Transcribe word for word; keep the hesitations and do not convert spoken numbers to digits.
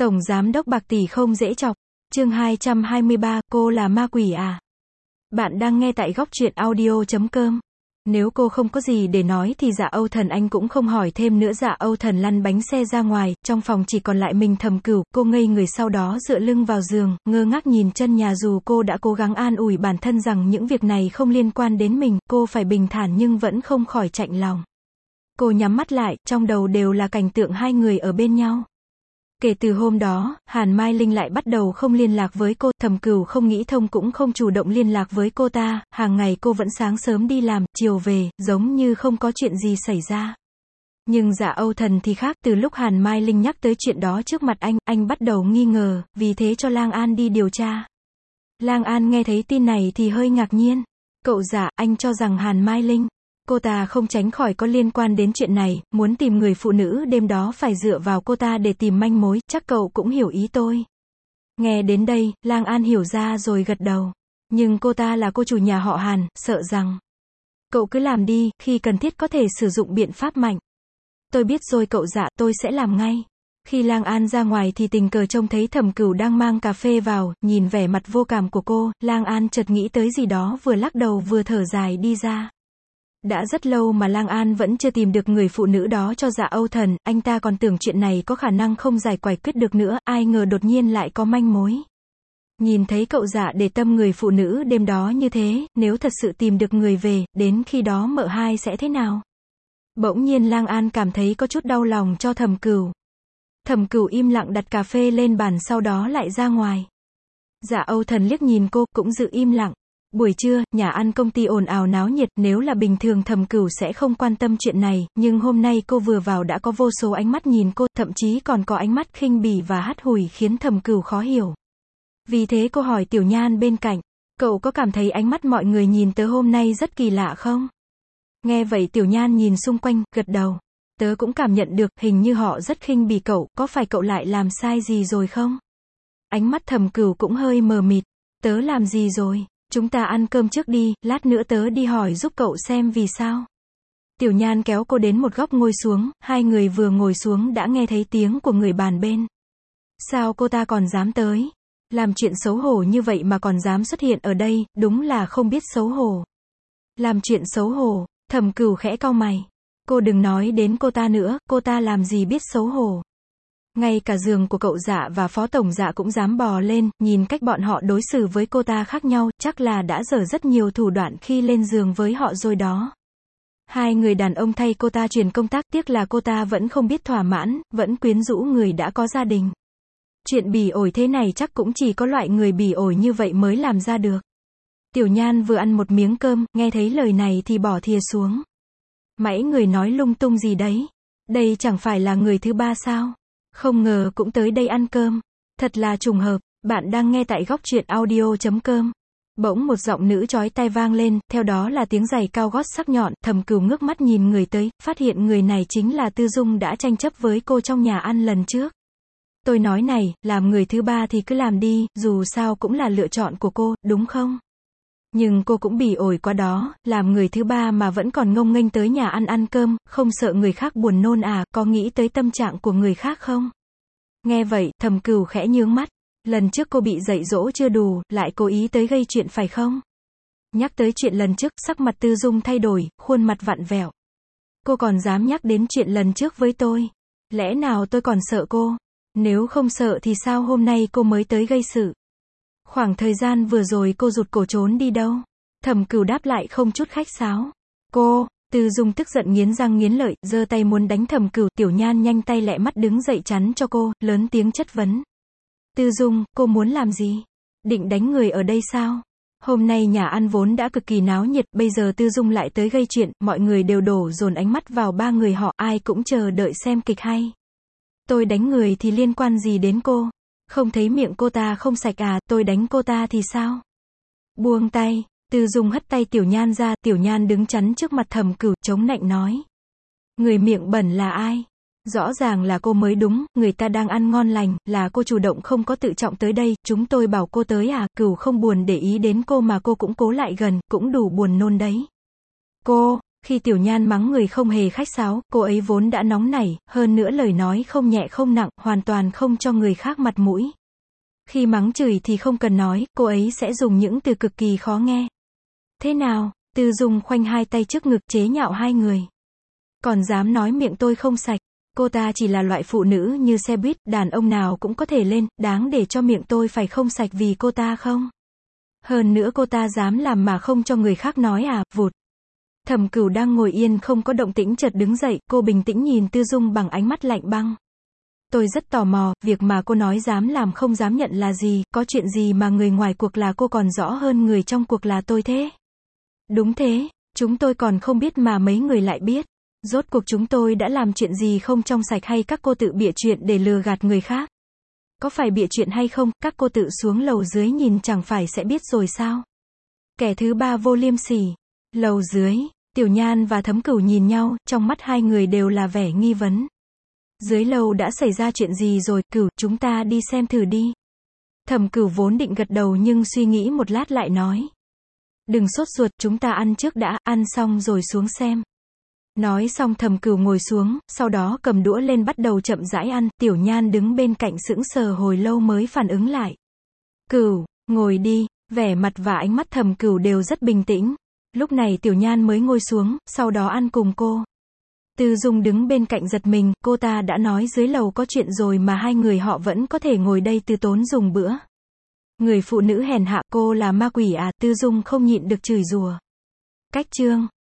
Tổng giám đốc bạc tỷ không dễ chọc. Chương hai trăm hai mươi ba, cô là ma quỷ à? Bạn đang nghe tại góc truyện audio chấm com. Nếu cô không có gì để nói thì Dạ Âu Thần anh cũng không hỏi thêm nữa. Dạ Âu Thần lăn bánh xe ra ngoài, trong phòng chỉ còn lại mình Thẩm Cửu. Cô ngây người sau đó dựa lưng vào giường, ngơ ngác nhìn chân nhà. Dù cô đã cố gắng an ủi bản thân rằng những việc này không liên quan đến mình, cô phải bình thản nhưng vẫn không khỏi chạnh lòng. Cô nhắm mắt lại, trong đầu đều là cảnh tượng hai người ở bên nhau. Kể từ hôm đó, Hàn Mai Linh lại bắt đầu không liên lạc với cô, Thẩm Cửu không nghĩ thông cũng không chủ động liên lạc với cô ta, hàng ngày cô vẫn sáng sớm đi làm, chiều về, giống như không có chuyện gì xảy ra. Nhưng Dạ Âu Thần thì khác, từ lúc Hàn Mai Linh nhắc tới chuyện đó trước mặt anh, anh bắt đầu nghi ngờ, vì thế cho Lang An đi điều tra. Lang An nghe thấy tin này thì hơi ngạc nhiên. Cậu Dạ, anh cho rằng Hàn Mai Linh, cô ta không tránh khỏi có liên quan đến chuyện này, muốn tìm người phụ nữ đêm đó phải dựa vào cô ta để tìm manh mối, chắc cậu cũng hiểu ý tôi. Nghe đến đây, Lang An hiểu ra rồi gật đầu. Nhưng cô ta là cô chủ nhà họ Hàn, sợ rằng cậu cứ làm đi, khi cần thiết có thể sử dụng biện pháp mạnh. Tôi biết rồi cậu Dạ, tôi sẽ làm ngay. Khi Lang An ra ngoài thì tình cờ trông thấy Thẩm Cửu đang mang cà phê vào, nhìn vẻ mặt vô cảm của cô, Lang An chợt nghĩ tới gì đó, vừa lắc đầu vừa thở dài đi ra. Đã rất lâu mà Lang An vẫn chưa tìm được người phụ nữ đó cho Dạ Âu Thần, anh ta còn tưởng chuyện này có khả năng không giải qugiải quyết được nữa, ai ngờ đột nhiên lại có manh mối. Nhìn thấy cậu Dạ để tâm người phụ nữ đêm đó như thế, nếu thật sự tìm được người về, đến khi đó mợ hai sẽ thế nào? Bỗng nhiên Lang An cảm thấy có chút đau lòng cho Thẩm Cửu. Thẩm Cửu im lặng đặt cà phê lên bàn sau đó lại ra ngoài. Dạ Âu Thần liếc nhìn cô, cũng giữ im lặng. Buổi trưa, nhà ăn công ty ồn ào náo nhiệt, nếu là bình thường Thẩm Cửu sẽ không quan tâm chuyện này, nhưng hôm nay cô vừa vào đã có vô số ánh mắt nhìn cô, thậm chí còn có ánh mắt khinh bỉ và hắt hủi khiến Thẩm Cửu khó hiểu. Vì thế cô hỏi Tiểu Nhan bên cạnh, cậu có cảm thấy ánh mắt mọi người nhìn tớ hôm nay rất kỳ lạ không? Nghe vậy Tiểu Nhan nhìn xung quanh, gật đầu. Tớ cũng cảm nhận được, hình như họ rất khinh bỉ cậu, có phải cậu lại làm sai gì rồi không? Ánh mắt Thẩm Cửu cũng hơi mờ mịt. Tớ làm gì rồi? Chúng ta ăn cơm trước đi, lát nữa tớ đi hỏi giúp cậu xem vì sao. Tiểu Nhan kéo cô đến một góc ngồi xuống, hai người vừa ngồi xuống đã nghe thấy tiếng của người bàn bên. Sao cô ta còn dám tới? Làm chuyện xấu hổ như vậy mà còn dám xuất hiện ở đây, đúng là không biết xấu hổ. Làm chuyện xấu hổ, Thẩm Cửu khẽ cau mày. Cô đừng nói đến cô ta nữa, cô ta làm gì biết xấu hổ. Ngay cả giường của cậu Dạ và Phó Tổng Dạ cũng dám bò lên, nhìn cách bọn họ đối xử với cô ta khác nhau, chắc là đã dở rất nhiều thủ đoạn khi lên giường với họ rồi đó. Hai người đàn ông thay cô ta truyền công tác, tiếc là cô ta vẫn không biết thỏa mãn, vẫn quyến rũ người đã có gia đình. Chuyện bỉ ổi thế này chắc cũng chỉ có loại người bỉ ổi như vậy mới làm ra được. Tiểu Nhan vừa ăn một miếng cơm, nghe thấy lời này thì bỏ thìa xuống. Mãi người nói lung tung gì đấy? Đây chẳng phải là người thứ ba sao? Không ngờ cũng tới đây ăn cơm. Thật là trùng hợp. Bạn đang nghe tại góc truyện audio chấm com. Bỗng một giọng nữ chói tai vang lên, theo đó là tiếng giày cao gót sắc nhọn. Thẩm Cửu ngước mắt nhìn người tới, phát hiện người này chính là Tư Dung đã tranh chấp với cô trong nhà ăn lần trước. Tôi nói này, làm người thứ ba thì cứ làm đi, dù sao cũng là lựa chọn của cô, đúng không? Nhưng cô cũng bỉ ổi quá đó, làm người thứ ba mà vẫn còn ngông nghênh tới nhà ăn ăn cơm, không sợ người khác buồn nôn à, có nghĩ tới tâm trạng của người khác không? Nghe vậy, Thẩm Cửu khẽ nhướng mắt. Lần trước cô bị dạy dỗ chưa đủ, lại cố ý tới gây chuyện phải không? Nhắc tới chuyện lần trước, sắc mặt Tư Dung thay đổi, khuôn mặt vặn vẹo. Cô còn dám nhắc đến chuyện lần trước với tôi? Lẽ nào tôi còn sợ cô? Nếu không sợ thì sao hôm nay cô mới tới gây sự? Khoảng thời gian vừa rồi cô rụt cổ trốn đi đâu? Thẩm Cửu đáp lại không chút khách sáo. Cô, Tư Dung tức giận nghiến răng nghiến lợi, giơ tay muốn đánh Thẩm Cửu, Tiểu Nhan nhanh tay lẹ mắt đứng dậy chắn cho cô, lớn tiếng chất vấn. Tư Dung, cô muốn làm gì? Định đánh người ở đây sao? Hôm nay nhà ăn vốn đã cực kỳ náo nhiệt, bây giờ Tư Dung lại tới gây chuyện, mọi người đều đổ dồn ánh mắt vào ba người họ, ai cũng chờ đợi xem kịch hay. Tôi đánh người thì liên quan gì đến cô? Không thấy miệng cô ta không sạch à, tôi đánh cô ta thì sao? Buông tay, Tư Dung hất tay Tiểu Nhan ra, Tiểu Nhan đứng chắn trước mặt Thẩm Cửu, chống nạnh nói. Người miệng bẩn là ai? Rõ ràng là cô mới đúng, người ta đang ăn ngon lành, là cô chủ động không có tự trọng tới đây, chúng tôi bảo cô tới à, Cửu không buồn để ý đến cô mà cô cũng cố lại gần, cũng đủ buồn nôn đấy. Cô, Khi Tiểu Nhan mắng người không hề khách sáo, cô ấy vốn đã nóng nảy, hơn nữa lời nói không nhẹ không nặng, hoàn toàn không cho người khác mặt mũi. Khi mắng chửi thì không cần nói, cô ấy sẽ dùng những từ cực kỳ khó nghe. Thế nào? Tư Dung khoanh hai tay trước ngực chế nhạo hai người. Còn dám nói miệng tôi không sạch. Cô ta chỉ là loại phụ nữ như xe buýt, đàn ông nào cũng có thể lên, đáng để cho miệng tôi phải không sạch vì cô ta không? Hơn nữa cô ta dám làm mà không cho người khác nói à, vụt. Thẩm Cửu đang ngồi yên không có động tĩnh chợt đứng dậy, cô bình tĩnh nhìn Tư Dung bằng ánh mắt lạnh băng. Tôi rất tò mò, việc mà cô nói dám làm không dám nhận là gì, có chuyện gì mà người ngoài cuộc là cô còn rõ hơn người trong cuộc là tôi thế? Đúng thế, chúng tôi còn không biết mà mấy người lại biết. Rốt cuộc chúng tôi đã làm chuyện gì không trong sạch hay các cô tự bịa chuyện để lừa gạt người khác? Có phải bịa chuyện hay không, các cô tự xuống lầu dưới nhìn chẳng phải sẽ biết rồi sao? Kẻ thứ ba vô liêm sỉ. Lầu dưới, Tiểu Nhan và Thấm Cửu nhìn nhau, trong mắt hai người đều là vẻ nghi vấn. Dưới lầu đã xảy ra chuyện gì rồi, Cửu, chúng ta đi xem thử đi. Thẩm Cửu vốn định gật đầu nhưng suy nghĩ một lát lại nói. Đừng sốt ruột, chúng ta ăn trước đã, ăn xong rồi xuống xem. Nói xong Thẩm Cửu ngồi xuống, sau đó cầm đũa lên bắt đầu chậm rãi ăn, Tiểu Nhan đứng bên cạnh sững sờ hồi lâu mới phản ứng lại. Cửu, ngồi đi, vẻ mặt và ánh mắt Thẩm Cửu đều rất bình tĩnh. Lúc này Tiểu Nhan mới ngồi xuống, sau đó ăn cùng cô. Tư Dung đứng bên cạnh giật mình, cô ta đã nói dưới lầu có chuyện rồi mà hai người họ vẫn có thể ngồi đây từ tốn dùng bữa. Người phụ nữ hèn hạ, cô là ma quỷ à, Tư Dung không nhịn được chửi rủa. Cách chương